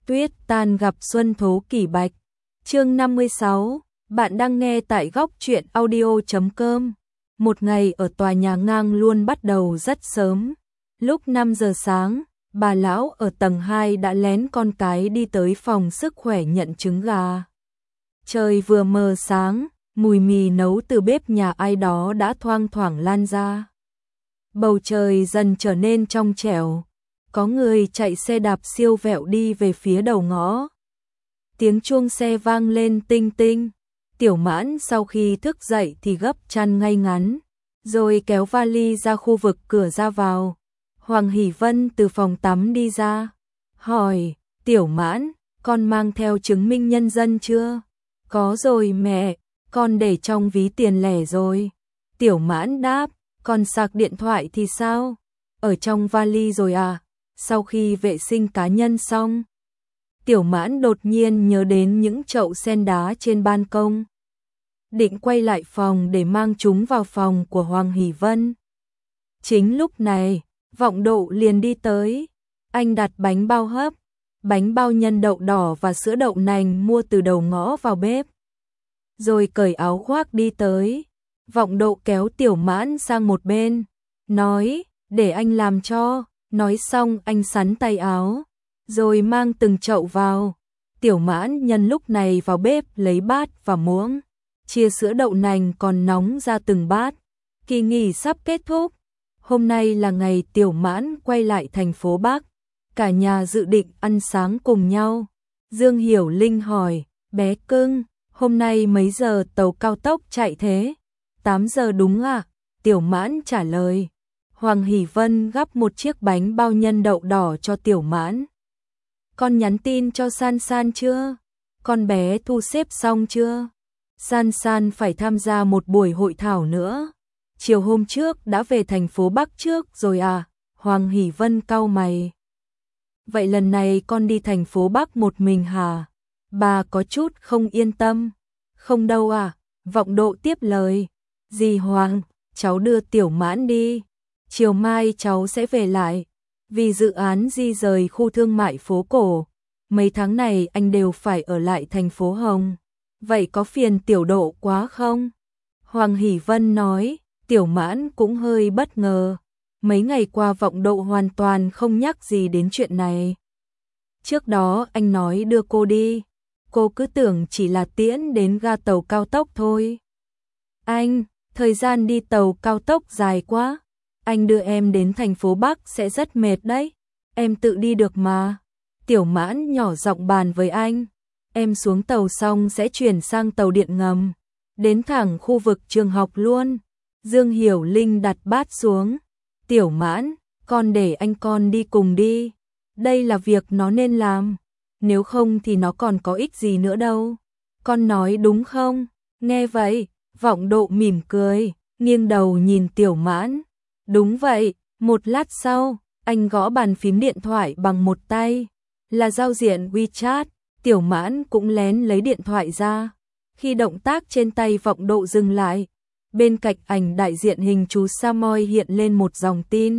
Tuyết tan gặp xuân thố kỷ bạch. Chương 56, bạn đang nghe tại góc truyện audio.com. Một ngày ở tòa nhà ngang luôn bắt đầu rất sớm. Lúc 5 giờ sáng, bà lão ở tầng 2 đã lén con cái đi tới phòng sức khỏe nhận trứng gà. Trời vừa mờ sáng, mùi mì nấu từ bếp nhà ai đó đã thoang thoảng lan ra. Bầu trời dần trở nên trong trẻo. Có người chạy xe đạp siêu vẹo đi về phía đầu ngõ. Tiếng chuông xe vang lên tinh tinh. Tiểu Mãn sau khi thức dậy thì gấp chăn ngay ngắn, rồi kéo vali ra khu vực cửa ra vào. Hoàng Hỷ Vân từ phòng tắm đi ra, hỏi, Tiểu Mãn, con mang theo chứng minh nhân dân chưa? Có rồi mẹ, con để trong ví tiền lẻ rồi. Tiểu Mãn đáp, còn sạc điện thoại thì sao? Ở trong vali rồi à? Sau khi vệ sinh cá nhân xong, Tiểu Mãn đột nhiên nhớ đến những chậu sen đá trên ban công. Định quay lại phòng để mang chúng vào phòng của Hoàng Hỷ Vân. Chính lúc này, Vọng Độ liền đi tới. Anh đặt bánh bao hấp, bánh bao nhân đậu đỏ và sữa đậu nành mua từ đầu ngõ vào bếp. Rồi cởi áo khoác đi tới. Vọng Độ kéo Tiểu Mãn sang một bên, nói, để anh làm cho. Nói xong anh xắn tay áo, rồi mang từng chậu vào. Tiểu Mãn nhân lúc này vào bếp lấy bát và muỗng, chia sữa đậu nành còn nóng ra từng bát. Kỳ nghỉ sắp kết thúc. Hôm nay là ngày Tiểu Mãn quay lại thành phố Bắc. Cả nhà dự định ăn sáng cùng nhau. Dương Hiểu Linh hỏi, bé cưng, hôm nay mấy giờ tàu cao tốc chạy thế? 8 giờ đúng à? Tiểu Mãn trả lời. Hoàng Hỷ Vân gắp một chiếc bánh bao nhân đậu đỏ cho Tiểu Mãn. Con nhắn tin cho San San chưa? Con bé thu xếp xong chưa? San San phải tham gia một buổi hội thảo nữa. Chiều hôm trước đã về thành phố Bắc trước rồi à? Hoàng Hỷ Vân cau mày. Vậy lần này con đi thành phố Bắc một mình hả? Bà có chút không yên tâm. Không đâu à? Vọng Độ tiếp lời. Dì Hoàng, cháu đưa Tiểu Mãn đi. Chiều mai cháu sẽ về lại. Vì dự án di rời khu thương mại phố cổ, mấy tháng này anh đều phải ở lại thành phố Hồng. Vậy có phiền Tiểu Độ quá không? Hoàng Hỷ Vân nói. Tiểu Mãn cũng hơi bất ngờ. Mấy ngày qua Vọng Độ hoàn toàn không nhắc gì đến chuyện này. Trước đó anh nói đưa cô đi, cô cứ tưởng chỉ là tiễn đến ga tàu cao tốc thôi. Anh, thời gian đi tàu cao tốc dài quá. Anh đưa em đến thành phố Bắc sẽ rất mệt đấy. Em tự đi được mà. Tiểu Mãn nhỏ giọng bàn với anh. Em xuống tàu xong sẽ chuyển sang tàu điện ngầm, đến thẳng khu vực trường học luôn. Dương Hiểu Linh đặt bát xuống. Tiểu Mãn, con để anh con đi cùng đi. Đây là việc nó nên làm. Nếu không thì nó còn có ích gì nữa đâu. Con nói đúng không? Nghe vậy, Vọng Độ mỉm cười, nghiêng đầu nhìn Tiểu Mãn. Đúng vậy. Một lát sau, anh gõ bàn phím điện thoại bằng một tay. Là giao diện WeChat. Tiểu Mãn cũng lén lấy điện thoại ra. Khi động tác trên tay Vọng Độ dừng lại, bên cạnh ảnh đại diện hình chú Samoy hiện lên một dòng tin.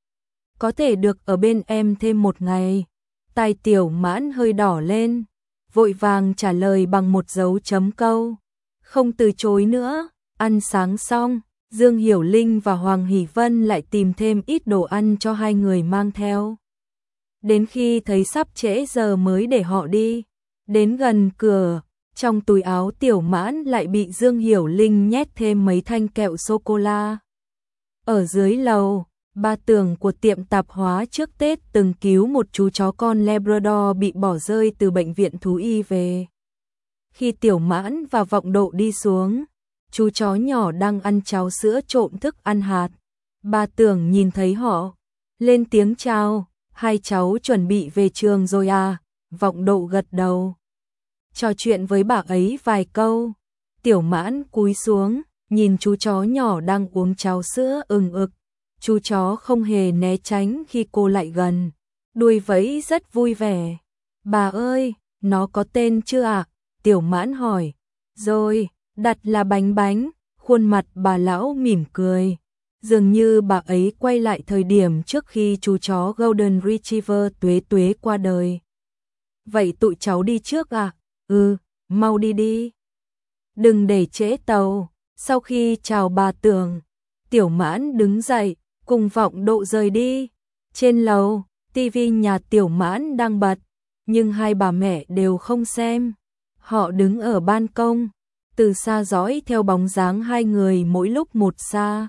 Có thể được ở bên em thêm một ngày. Tai Tiểu Mãn hơi đỏ lên, vội vàng trả lời bằng một dấu chấm câu. Không từ chối nữa. Ăn sáng xong, Dương Hiểu Linh và Hoàng Hỷ Vân lại tìm thêm ít đồ ăn cho hai người mang theo. Đến khi thấy sắp trễ giờ mới để họ đi. Đến gần cửa, trong túi áo Tiểu Mãn lại bị Dương Hiểu Linh nhét thêm mấy thanh kẹo sô-cô-la. Ở dưới lầu, ba Tường của tiệm tạp hóa trước Tết từng cứu một chú chó con Labrador bị bỏ rơi từ bệnh viện thú y về. Khi Tiểu Mãn và Vọng Độ đi xuống, chú chó nhỏ đang ăn cháo sữa trộn thức ăn hạt. Ba Tường nhìn thấy họ, lên tiếng chào. Hai cháu chuẩn bị về trường rồi à? Vọng Độ gật đầu, trò chuyện với bà ấy vài câu. Tiểu Mãn cúi xuống, nhìn chú chó nhỏ đang uống cháo sữa ừng ực. Chú chó không hề né tránh khi cô lại gần, đuôi vẫy rất vui vẻ. Bà ơi, nó có tên chưa ạ? Tiểu Mãn hỏi. Rồi, đặt là Bánh Bánh. Khuôn mặt bà lão mỉm cười. Dường như bà ấy quay lại thời điểm trước khi chú chó Golden Retriever Tuế Tuế qua đời. vậy tụi cháu đi trước à? Ừ, mau đi đi. Đừng để trễ tàu. Sau khi chào bà Tường, Tiểu Mãn đứng dậy, cùng Vọng Độ rời đi. Trên lầu, tivi nhà Tiểu Mãn đang bật, nhưng hai bà mẹ đều không xem. Họ đứng ở ban công, từ xa dõi theo bóng dáng hai người mỗi lúc một xa.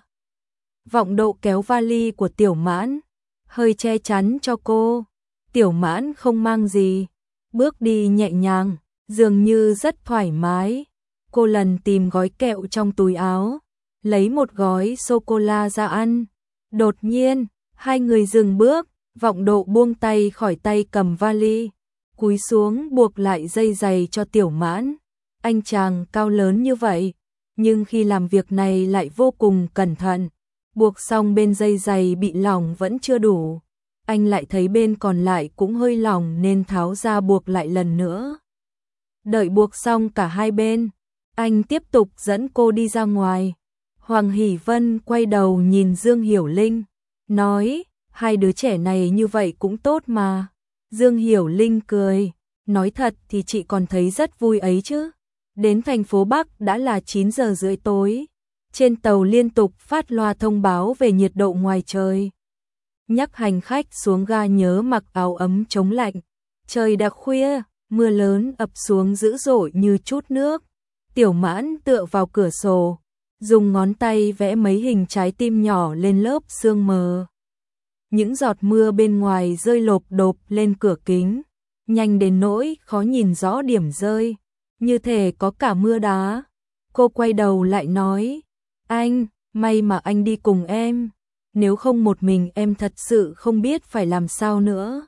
Vọng Độ kéo vali của Tiểu Mãn, hơi che chắn cho cô. Tiểu Mãn không mang gì, bước đi nhẹ nhàng, dường như rất thoải mái. Cô lần tìm gói kẹo trong túi áo, lấy một gói sô-cô-la ra ăn. Đột nhiên, hai người dừng bước, Vọng Độ buông tay khỏi tay cầm vali, cúi xuống buộc lại dây giày cho Tiểu Mãn. Anh chàng cao lớn như vậy, nhưng khi làm việc này lại vô cùng cẩn thận. Buộc xong bên dây giày bị lỏng vẫn chưa đủ. Anh lại thấy bên còn lại cũng hơi lỏng nên tháo ra buộc lại lần nữa. Đợi buộc xong cả hai bên, anh tiếp tục dẫn cô đi ra ngoài. Hoàng Hỷ Vân quay đầu nhìn Dương Hiểu Linh, nói, hai đứa trẻ này như vậy cũng tốt mà. Dương Hiểu Linh cười, nói thật thì chị còn thấy rất vui ấy chứ. Đến thành phố Bắc đã là 9 giờ rưỡi tối. Trên tàu liên tục phát loa thông báo về nhiệt độ ngoài trời. Nhắc hành khách xuống ga nhớ mặc áo ấm chống lạnh. Trời đã khuya, mưa lớn ập xuống dữ dội như trút nước. Tiểu Mãn tựa vào cửa sổ, dùng ngón tay vẽ mấy hình trái tim nhỏ lên lớp sương mờ. Những giọt mưa bên ngoài rơi lộp độp lên cửa kính, nhanh đến nỗi khó nhìn rõ điểm rơi, như thể có cả mưa đá. Cô quay đầu lại nói, anh, may mà anh đi cùng em, nếu không một mình em thật sự không biết phải làm sao nữa.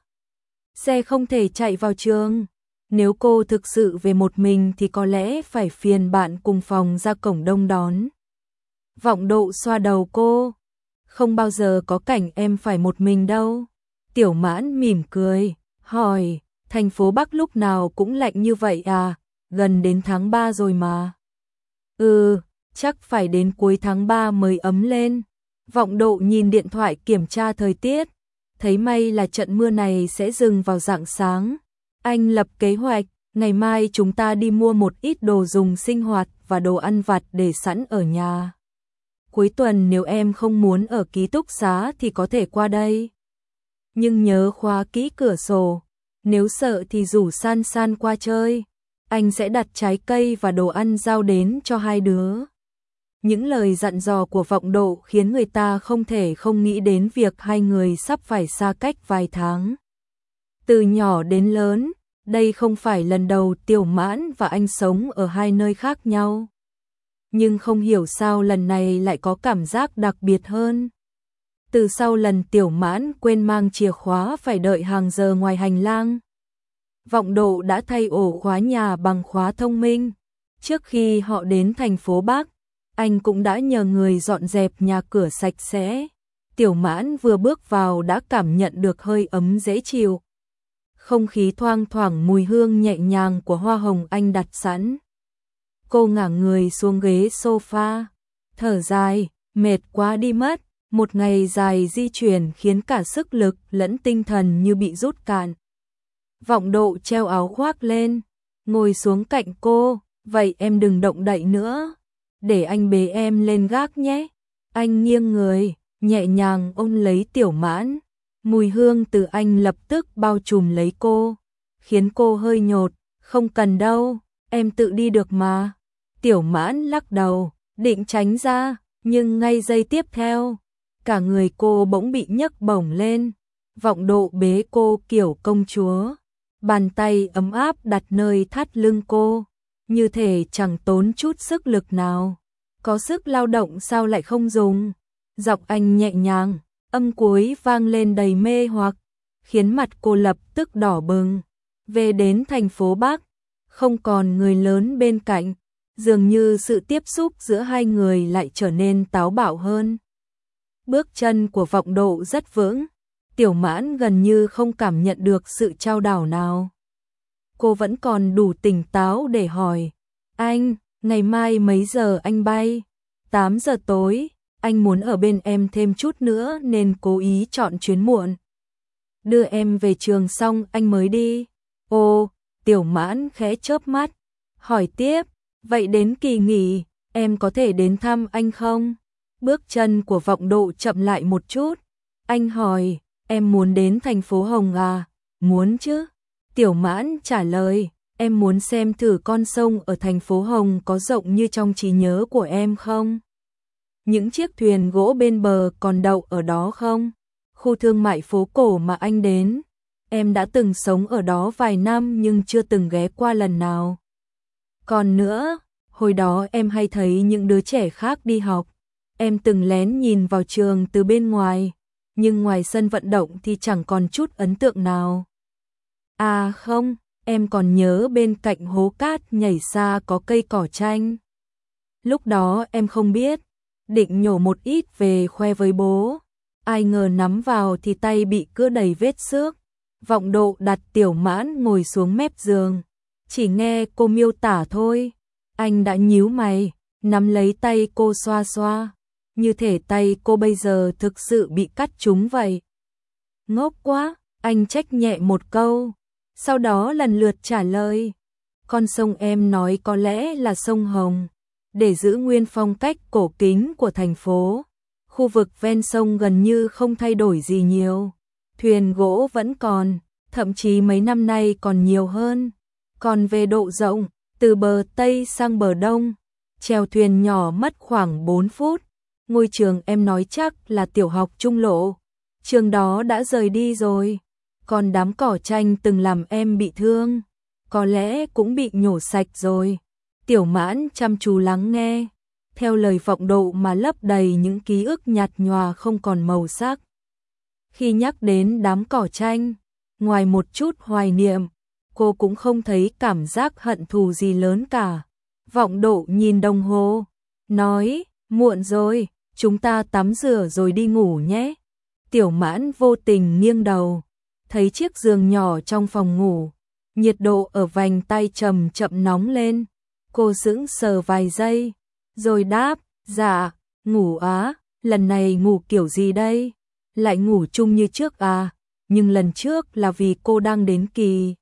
Xe không thể chạy vào trường, nếu cô thực sự về một mình thì có lẽ phải phiền bạn cùng phòng ra cổng đông đón. Vọng Độ xoa đầu cô, không bao giờ có cảnh em phải một mình đâu. Tiểu Mãn mỉm cười, hỏi, thành phố Bắc lúc nào cũng lạnh như vậy à, gần đến tháng 3 rồi mà. Ừ, chắc phải đến cuối tháng 3 mới ấm lên. Vọng Độ nhìn điện thoại kiểm tra thời tiết, thấy may là trận mưa này sẽ dừng vào rạng sáng. Anh lập kế hoạch, ngày mai chúng ta đi mua một ít đồ dùng sinh hoạt và đồ ăn vặt để sẵn ở nhà. Cuối tuần nếu em không muốn ở ký túc xá thì có thể qua đây. Nhưng nhớ khóa kỹ cửa sổ, nếu sợ thì rủ San San qua chơi. Anh sẽ đặt trái cây và đồ ăn giao đến cho hai đứa. Những lời dặn dò của Vọng Độ khiến người ta không thể không nghĩ đến việc hai người sắp phải xa cách vài tháng. Từ nhỏ đến lớn, đây không phải lần đầu Tiểu Mãn và anh sống ở hai nơi khác nhau. Nhưng không hiểu sao lần này lại có cảm giác đặc biệt hơn. Từ sau lần Tiểu Mãn quên mang chìa khóa phải đợi hàng giờ ngoài hành lang, Vọng Độ đã thay ổ khóa nhà bằng khóa thông minh. Trước khi họ đến thành phố Bắc, anh cũng đã nhờ người dọn dẹp nhà cửa sạch sẽ. Tiểu Mãn vừa bước vào đã cảm nhận được hơi ấm dễ chịu. Không khí thoang thoảng mùi hương nhẹ nhàng của hoa hồng anh đặt sẵn. Cô ngả người xuống ghế sofa, thở dài, mệt quá đi mất. Một ngày dài di chuyển khiến cả sức lực lẫn tinh thần như bị rút cạn. Vọng Độ treo áo khoác lên, ngồi xuống cạnh cô, vậy em đừng động đậy nữa, để anh bế em lên gác nhé. Anh nghiêng người, nhẹ nhàng ôm lấy Tiểu Mãn, mùi hương từ anh lập tức bao trùm lấy cô, khiến cô hơi nhột, không cần đâu, em tự đi được mà. Tiểu Mãn lắc đầu, định tránh ra, nhưng ngay giây tiếp theo, cả người cô bỗng bị nhấc bổng lên. Vọng Độ bế cô kiểu công chúa, bàn tay ấm áp đặt nơi thắt lưng cô, như thể chẳng tốn chút sức lực nào. Có sức lao động sao lại không dùng? Giọng anh nhẹ nhàng, âm cuối vang lên đầy mê hoặc, khiến mặt cô lập tức đỏ bừng. Về đến thành phố Bắc, không còn người lớn bên cạnh, dường như sự tiếp xúc giữa hai người lại trở nên táo bạo hơn. Bước chân của Vọng Độ rất vững, Tiểu Mãn gần như không cảm nhận được sự chao đảo nào. Cô vẫn còn đủ tỉnh táo để hỏi, anh, ngày mai mấy giờ anh bay? 8 giờ tối, anh muốn ở bên em thêm chút nữa nên cố ý chọn chuyến muộn. Đưa em về trường xong anh mới đi. Ô, Tiểu Mãn khẽ chớp mắt, hỏi tiếp, vậy đến kỳ nghỉ, em có thể đến thăm anh không? Bước chân của Vọng Độ chậm lại một chút, anh hỏi, em muốn đến thành phố Hồng à? Muốn chứ. Tiểu Mãn trả lời, em muốn xem thử con sông ở thành phố Hồng có rộng như trong trí nhớ của em không? Những chiếc thuyền gỗ bên bờ còn đậu ở đó không? Khu thương mại phố cổ mà anh đến, em đã từng sống ở đó vài năm nhưng chưa từng ghé qua lần nào. Còn nữa, hồi đó em hay thấy những đứa trẻ khác đi học, em từng lén nhìn vào trường từ bên ngoài, nhưng ngoài sân vận động thì chẳng còn chút ấn tượng nào. À không, em còn nhớ bên cạnh hố cát nhảy xa có cây cỏ tranh. Lúc đó em không biết, định nhổ một ít về khoe với bố, ai ngờ nắm vào thì tay bị cưa đầy vết xước. Vọng Độ đặt Tiểu Mãn ngồi xuống mép giường, chỉ nghe cô miêu tả thôi, anh đã nhíu mày, nắm lấy tay cô xoa xoa, như thể tay cô bây giờ thực sự bị cắt trúng vậy. Ngốc quá, anh trách nhẹ một câu, sau đó lần lượt trả lời, con sông em nói có lẽ là sông Hồng, để giữ nguyên phong cách cổ kính của thành phố. Khu vực ven sông gần như không thay đổi gì nhiều, thuyền gỗ vẫn còn, thậm chí mấy năm nay còn nhiều hơn. Còn về độ rộng, từ bờ Tây sang bờ Đông, chèo thuyền nhỏ mất khoảng 4 phút. Ngôi trường em nói chắc là tiểu học Trung Lộ, trường đó đã rời đi rồi. Còn đám cỏ tranh từng làm em bị thương, có lẽ cũng bị nhổ sạch rồi. Tiểu Mãn chăm chú lắng nghe, theo lời Vọng Độ mà lấp đầy những ký ức nhạt nhòa không còn màu sắc. Khi nhắc đến đám cỏ tranh, ngoài một chút hoài niệm, cô cũng không thấy cảm giác hận thù gì lớn cả. Vọng Độ nhìn đồng hồ, nói, muộn rồi, chúng ta tắm rửa rồi đi ngủ nhé. Tiểu Mãn vô tình nghiêng đầu, thấy chiếc giường nhỏ trong phòng ngủ, nhiệt độ ở vành tay chậm chậm nóng lên. Cô sững sờ vài giây, rồi đáp, dạ, ngủ á, lần này ngủ kiểu gì đây? Lại ngủ chung như trước à? Nhưng lần trước là vì cô đang đến kỳ.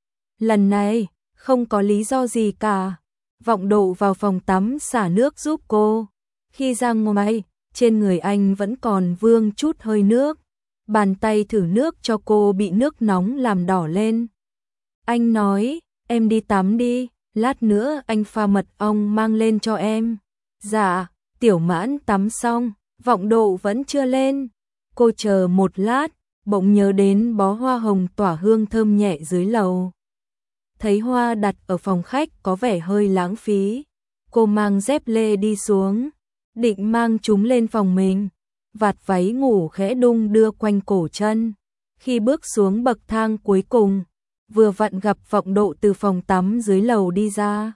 Lần này, không có lý do gì cả. Vọng Độ vào phòng tắm xả nước giúp cô. Khi ra ngoài, trên người anh vẫn còn vương chút hơi nước. Bàn tay thử nước cho cô bị nước nóng làm đỏ lên. Anh nói, em đi tắm đi, lát nữa anh pha mật ong mang lên cho em. Dạ, Tiểu Mãn tắm xong, Vọng Độ vẫn chưa lên. Cô chờ một lát, bỗng nhớ đến bó hoa hồng tỏa hương thơm nhẹ dưới lầu. Thấy hoa đặt ở phòng khách có vẻ hơi lãng phí. Cô mang dép lê đi xuống, định mang chúng lên phòng mình. Vạt váy ngủ khẽ đung đưa quanh cổ chân. Khi bước xuống bậc thang cuối cùng, vừa vặn gặp Vọng Độ từ phòng tắm dưới lầu đi ra.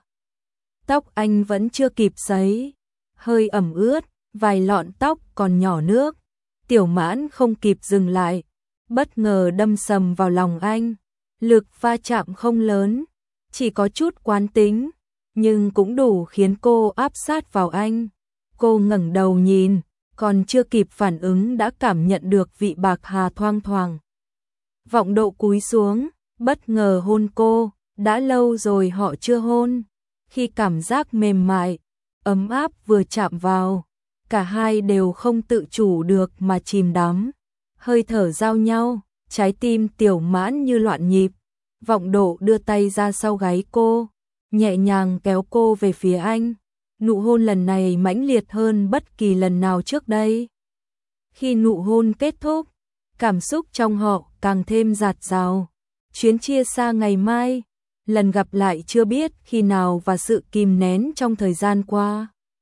Tóc anh vẫn chưa kịp sấy, hơi ẩm ướt, vài lọn tóc còn nhỏ nước. Tiểu Mãn không kịp dừng lại, bất ngờ đâm sầm vào lòng anh. Lực va chạm không lớn, chỉ có chút quán tính, nhưng cũng đủ khiến cô áp sát vào anh. Cô ngẩng đầu nhìn, còn chưa kịp phản ứng đã cảm nhận được vị bạc hà thoang thoảng. Vọng Độ cúi xuống, bất ngờ hôn cô, đã lâu rồi họ chưa hôn. Khi cảm giác mềm mại, ấm áp vừa chạm vào, cả hai đều không tự chủ được mà chìm đắm. Hơi thở giao nhau, trái tim Tiểu Mãn như loạn nhịp. Vọng Độ đưa tay ra sau gáy cô, nhẹ nhàng kéo cô về phía anh. Nụ hôn lần này mãnh liệt hơn bất kỳ lần nào trước đây. Khi nụ hôn kết thúc, cảm xúc trong họ càng thêm dạt dào. Chuyến chia xa ngày mai, lần gặp lại chưa biết khi nào và sự kìm nén trong thời gian qua.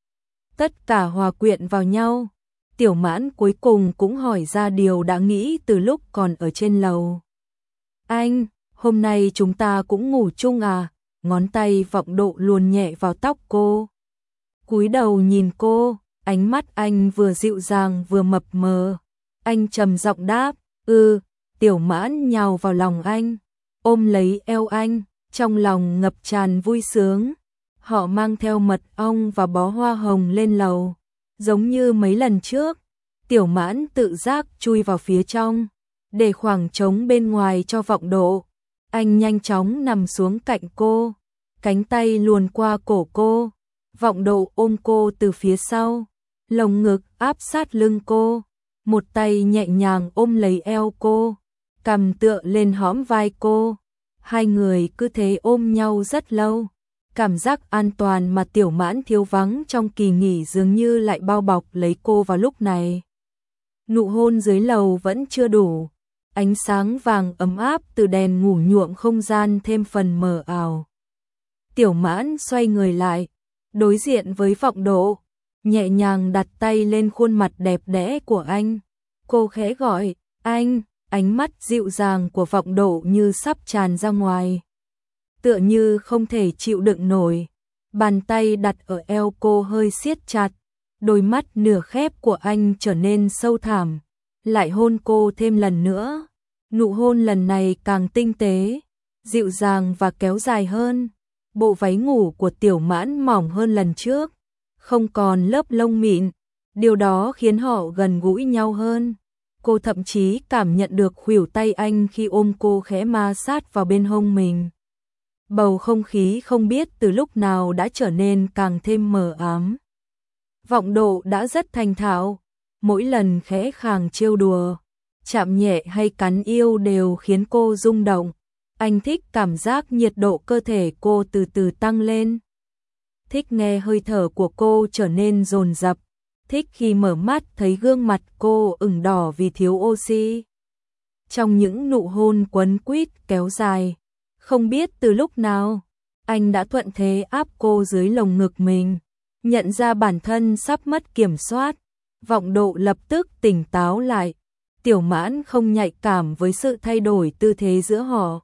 Tất cả hòa quyện vào nhau. Tiểu Mãn cuối cùng cũng hỏi ra điều đã nghĩ từ lúc còn ở trên lầu. Anh, hôm nay chúng ta cũng ngủ chung à? Ngón tay Vọng Độ luồn nhẹ vào tóc cô. Cúi đầu nhìn cô, ánh mắt anh vừa dịu dàng vừa mập mờ. Anh trầm giọng đáp, Tiểu Mãn nhào vào lòng anh, ôm lấy eo anh, trong lòng ngập tràn vui sướng. Họ mang theo mật ong và bó hoa hồng lên lầu. Giống như mấy lần trước, Tiểu Mãn tự giác chui vào phía trong, để khoảng trống bên ngoài cho Vọng Độ. Anh nhanh chóng nằm xuống cạnh cô, cánh tay luồn qua cổ cô, Vọng Độ ôm cô từ phía sau, lồng ngực áp sát lưng cô, một tay nhẹ nhàng ôm lấy eo cô, cằm tựa lên hõm vai cô. Hai người cứ thế ôm nhau rất lâu. Cảm giác an toàn mà Tiểu Mãn thiếu vắng trong kỳ nghỉ dường như lại bao bọc lấy cô vào lúc này. Nụ hôn dưới lầu vẫn chưa đủ, ánh sáng vàng ấm áp từ đèn ngủ nhuộm không gian thêm phần mờ ảo. Tiểu Mãn xoay người lại, đối diện với Vọng Độ, nhẹ nhàng đặt tay lên khuôn mặt đẹp đẽ của anh. Cô khẽ gọi, anh, ánh mắt dịu dàng của Vọng Độ như sắp tràn ra ngoài. Tựa như không thể chịu đựng nổi, bàn tay đặt ở eo cô hơi siết chặt, đôi mắt nửa khép của anh trở nên sâu thẳm, lại hôn cô thêm lần nữa. Nụ hôn lần này càng tinh tế, dịu dàng và kéo dài hơn. Bộ váy ngủ của Tiểu Mãn mỏng hơn lần trước, không còn lớp lông mịn, điều đó khiến họ gần gũi nhau hơn. Cô thậm chí cảm nhận được khuỷu tay anh khi ôm cô khẽ ma sát vào bên hông mình. Bầu không khí không biết từ lúc nào đã trở nên càng thêm mờ ám. Vọng Độ đã rất thành thạo, mỗi lần khẽ khàng trêu đùa, chạm nhẹ hay cắn yêu đều khiến cô rung động. Anh thích cảm giác nhiệt độ cơ thể cô từ từ tăng lên. Thích nghe hơi thở của cô trở nên dồn dập. Thích khi mở mắt thấy gương mặt cô ửng đỏ vì thiếu oxy. Trong những nụ hôn quấn quýt kéo dài, không biết từ lúc nào, anh đã thuận thế áp cô dưới lồng ngực mình. Nhận ra bản thân sắp mất kiểm soát, Vọng Độ lập tức tỉnh táo lại. Tiểu Mãn không nhạy cảm với sự thay đổi tư thế giữa họ.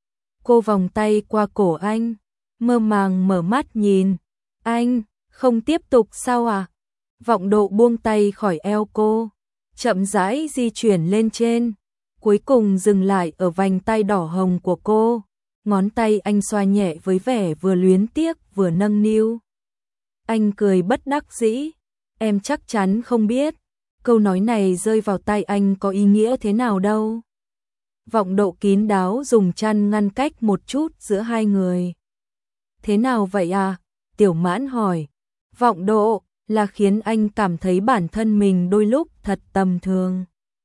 Cô vòng tay qua cổ anh, mơ màng mở mắt nhìn. Anh, không tiếp tục sao à? Vọng Độ buông tay khỏi eo cô, chậm rãi di chuyển lên trên, cuối cùng dừng lại ở vành tay đỏ hồng của cô. Ngón tay anh xoa nhẹ với vẻ vừa luyến tiếc vừa nâng niu. Anh cười bất đắc dĩ, em chắc chắn không biết, câu nói này rơi vào tai anh có ý nghĩa thế nào đâu. Vọng Độ kín đáo dùng chăn ngăn cách một chút giữa hai người. Thế nào vậy à? Tiểu Mãn hỏi. Vọng Độ, là khiến anh cảm thấy bản thân mình đôi lúc thật tầm thường.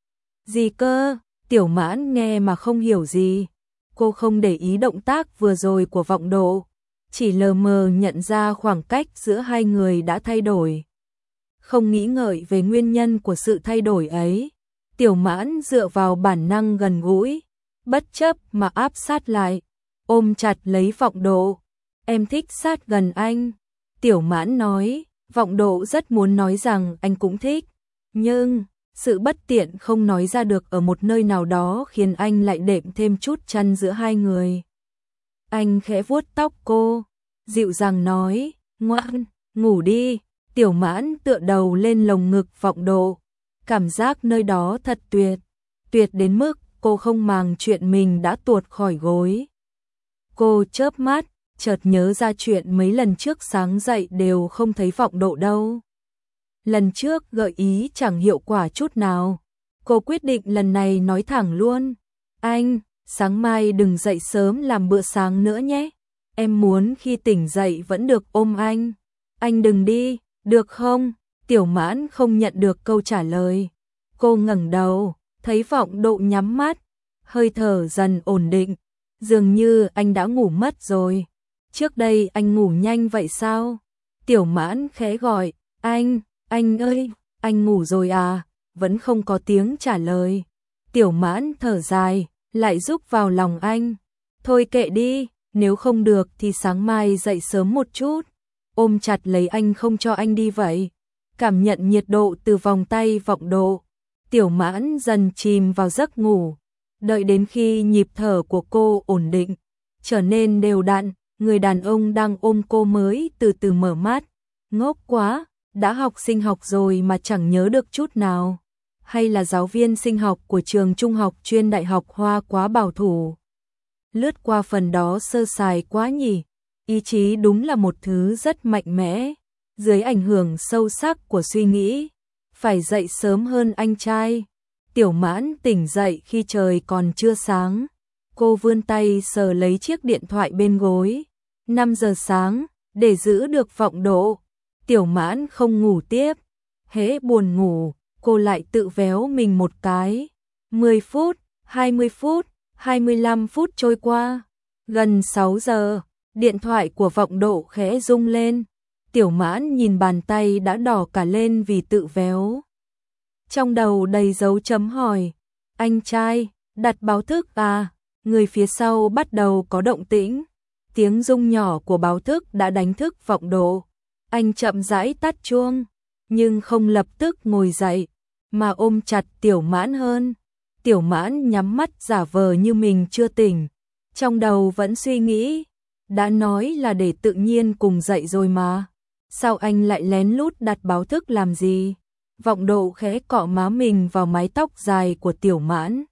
Gì cơ? Tiểu Mãn nghe mà không hiểu gì. Cô không để ý động tác vừa rồi của Vọng Độ, chỉ lờ mờ nhận ra khoảng cách giữa hai người đã thay đổi. Không nghĩ ngợi về nguyên nhân của sự thay đổi ấy, Tiểu Mãn dựa vào bản năng gần gũi, bất chấp mà áp sát lại, ôm chặt lấy Vọng Độ. Em thích sát gần anh. Tiểu Mãn nói. Vọng Độ rất muốn nói rằng anh cũng thích, nhưng sự bất tiện không nói ra được ở một nơi nào đó khiến anh lại đệm thêm chút chăn giữa hai người. Anh khẽ vuốt tóc cô, dịu dàng nói, ngoan, ngủ đi. Tiểu Mãn tựa đầu lên lồng ngực Vọng Độ, cảm giác nơi đó thật tuyệt, tuyệt đến mức cô không màng chuyện mình đã tuột khỏi gối. Cô chớp mắt, chợt nhớ ra chuyện mấy lần trước sáng dậy đều không thấy Vọng Độ đâu. Lần trước gợi ý chẳng hiệu quả chút nào. Cô quyết định lần này nói thẳng luôn. Anh, sáng mai đừng dậy sớm làm bữa sáng nữa nhé. Em muốn khi tỉnh dậy vẫn được ôm anh. Anh đừng đi, được không? Tiểu Mãn không nhận được câu trả lời. Cô ngẩng đầu, thấy Vọng Độ nhắm mắt, hơi thở dần ổn định. Dường như anh đã ngủ mất rồi. Trước đây anh ngủ nhanh vậy sao? Tiểu Mãn khẽ gọi, anh ơi, anh ngủ rồi à? Vẫn không có tiếng trả lời. Tiểu Mãn thở dài, lại rúc vào lòng anh. Thôi kệ đi, nếu không được thì sáng mai dậy sớm một chút. Ôm chặt lấy anh không cho anh đi vậy. Cảm nhận nhiệt độ từ vòng tay Vọng Độ. Tiểu Mãn dần chìm vào giấc ngủ. Đợi đến khi nhịp thở của cô ổn định, trở nên đều đặn, người đàn ông đang ôm cô mới từ từ mở mắt. Ngốc quá, đã học sinh học rồi mà chẳng nhớ được chút nào. Hay là giáo viên sinh học của trường trung học chuyên Đại học Hoa quá bảo thủ. Lướt qua phần đó sơ sài quá nhỉ. Ý chí đúng là một thứ rất mạnh mẽ. Dưới ảnh hưởng sâu sắc của suy nghĩ, phải dậy sớm hơn anh trai. Tiểu Mãn tỉnh dậy khi trời còn chưa sáng. Cô vươn tay sờ lấy chiếc điện thoại bên gối. 5 giờ sáng, để giữ được Vọng Độ. Tiểu Mãn không ngủ tiếp. Hễ buồn ngủ, cô lại tự véo mình một cái. 10 phút, 20 phút, 25 phút trôi qua. Gần 6 giờ, điện thoại của Vọng Độ khẽ rung lên. Tiểu Mãn nhìn bàn tay đã đỏ cả lên vì tự véo. Trong đầu đầy dấu chấm hỏi. Anh trai, đặt báo thức à? Người phía sau bắt đầu có động tĩnh. Tiếng rung nhỏ của báo thức đã đánh thức Vọng Độ. Anh chậm rãi tắt chuông, nhưng không lập tức ngồi dậy, mà ôm chặt Tiểu Mãn hơn. Tiểu Mãn nhắm mắt giả vờ như mình chưa tỉnh. Trong đầu vẫn suy nghĩ, đã nói là để tự nhiên cùng dậy rồi mà. Sao anh lại lén lút đặt báo thức làm gì? Vọng Độ khẽ cọ má mình vào mái tóc dài của Tiểu Mãn.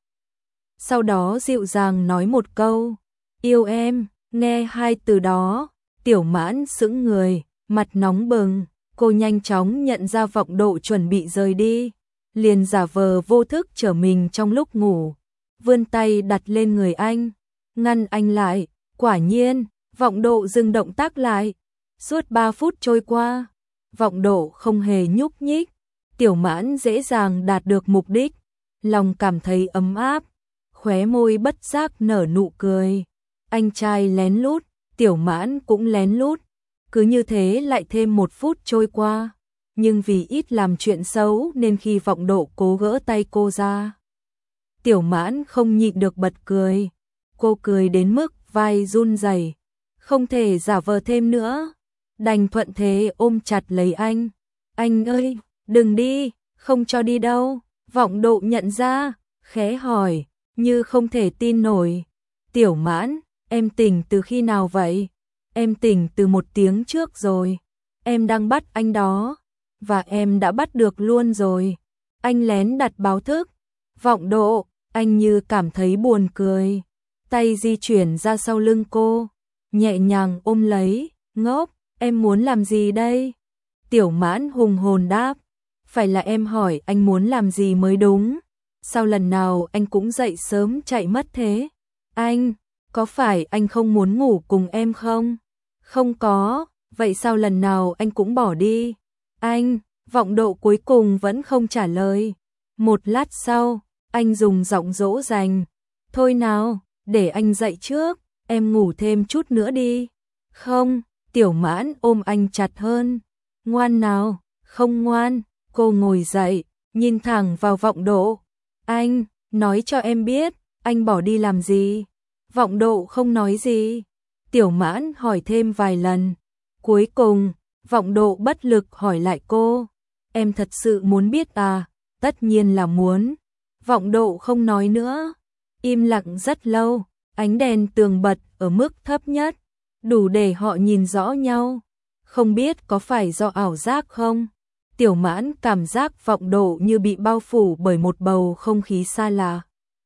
Sau đó dịu dàng nói một câu, yêu em. Nghe hai từ đó, Tiểu Mãn sững người, mặt nóng bừng. Cô nhanh chóng nhận ra Vọng Độ chuẩn bị rời đi, liền giả vờ vô thức trở mình trong lúc ngủ, vươn tay đặt lên người anh, ngăn anh lại. Quả nhiên, Vọng Độ dừng động tác lại. Suốt 3 phút trôi qua, Vọng Độ không hề nhúc nhích. Tiểu Mãn dễ dàng đạt được mục đích, lòng cảm thấy ấm áp, khóe môi bất giác nở nụ cười. Anh trai lén lút, Tiểu Mãn cũng lén lút. Cứ như thế lại thêm 1 phút trôi qua. Nhưng vì ít làm chuyện xấu nên khi Vọng Độ cố gỡ tay cô ra, Tiểu Mãn không nhịn được bật cười. Cô cười đến mức vai run rẩy, không thể giả vờ thêm nữa, đành thuận thế ôm chặt lấy anh. Anh ơi, đừng đi, không cho đi đâu. Vọng Độ nhận ra, khẽ hỏi, như không thể tin nổi. Tiểu Mãn, em tỉnh từ khi nào vậy? Em tỉnh từ 1 tiếng trước rồi. Em đang bắt anh đó. Và em đã bắt được luôn rồi. Anh lén đặt báo thức. Vọng Độ, anh như cảm thấy buồn cười. Tay di chuyển ra sau lưng cô, nhẹ nhàng ôm lấy. Ngốc, em muốn làm gì đây? Tiểu Mãn hùng hồn đáp. Phải là em hỏi anh muốn làm gì mới đúng. Sao lần nào anh cũng dậy sớm chạy mất thế? Anh, có phải anh không muốn ngủ cùng em không? Không có, vậy sao lần nào anh cũng bỏ đi? Anh, Vọng Độ cuối cùng vẫn không trả lời. Một lát sau, anh dùng giọng dỗ dành. Thôi nào, để anh dậy trước, em ngủ thêm chút nữa đi. Không, Tiểu Mãn ôm anh chặt hơn. Ngoan nào, không ngoan. Cô ngồi dậy, nhìn thẳng vào Vọng Độ. Anh, nói cho em biết, anh bỏ đi làm gì? Vọng Độ không nói gì. Tiểu Mãn hỏi thêm vài lần. Cuối cùng, Vọng Độ bất lực hỏi lại cô. Em thật sự muốn biết à? Tất nhiên là muốn. Vọng Độ không nói nữa. Im lặng rất lâu, ánh đèn tường bật ở mức thấp nhất, đủ để họ nhìn rõ nhau. Không biết có phải do ảo giác không? Tiểu Mãn cảm giác Vọng Độ như bị bao phủ bởi một bầu không khí xa lạ.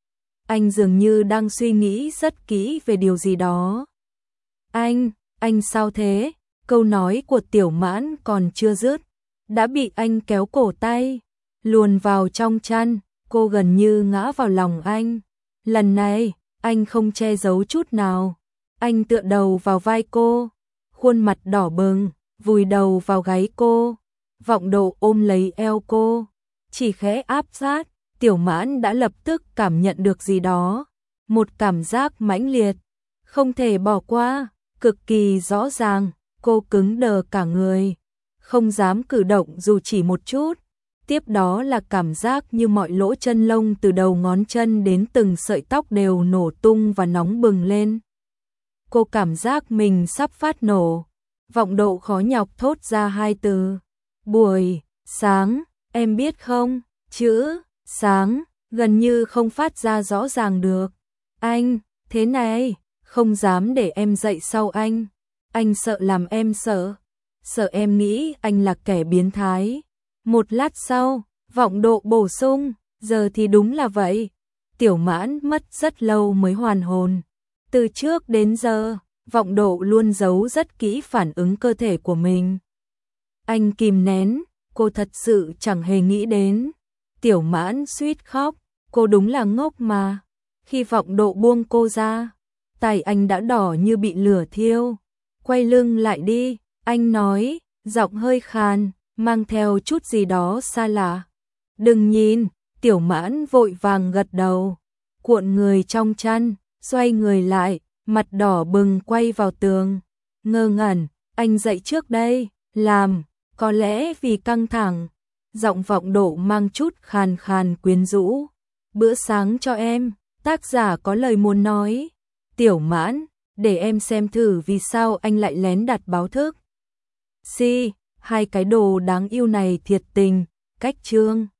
Anh dường như đang suy nghĩ rất kỹ về điều gì đó. Anh sao thế? Câu nói của Tiểu Mãn còn chưa dứt, đã bị anh kéo cổ tay, luồn vào trong chăn. Cô gần như ngã vào lòng anh. Lần này, anh không che giấu chút nào. Anh tựa đầu vào vai cô, khuôn mặt đỏ bừng, vùi đầu vào gáy cô. Vọng Độ ôm lấy eo cô, chỉ khẽ áp sát. Tiểu Mãn đã lập tức cảm nhận được gì đó, một cảm giác mãnh liệt, không thể bỏ qua, cực kỳ rõ ràng. Cô cứng đờ cả người, không dám cử động dù chỉ một chút. Tiếp đó là cảm giác như mọi lỗ chân lông từ đầu ngón chân đến từng sợi tóc đều nổ tung và nóng bừng lên. Cô cảm giác mình sắp phát nổ. Vọng Độ khó nhọc thốt ra 2 từ. Buổi sáng, em biết không? Chữ sáng gần như không phát ra rõ ràng được. Anh, thế này, không dám để em dậy sau anh. Anh sợ làm em sợ. Sợ em nghĩ anh là kẻ biến thái. Một lát sau, Vọng Độ bổ sung, giờ thì đúng là vậy. Tiểu Mãn mất rất lâu mới hoàn hồn. Từ trước đến giờ, Vọng Độ luôn giấu rất kỹ phản ứng cơ thể của mình. Anh kìm nén, cô thật sự chẳng hề nghĩ đến. Tiểu Mãn suýt khóc, cô đúng là ngốc mà. Khi Vọng Độ buông cô ra, tay anh đã đỏ như bị lửa thiêu. Quay lưng lại đi, anh nói, giọng hơi khàn, mang theo chút gì đó xa lạ. Đừng nhìn, Tiểu Mãn vội vàng gật đầu, cuộn người trong chăn, xoay người lại, mặt đỏ bừng quay vào tường. Ngơ ngẩn, anh dậy trước đây, làm, có lẽ vì căng thẳng. Giọng Vọng Độ mang chút khàn khàn quyến rũ. Bữa sáng cho em, tác giả có lời muốn nói. Tiểu Mãn, để em xem thử vì sao anh lại lén đặt báo thức. Hai cái đồ đáng yêu này thiệt tình, cách chương.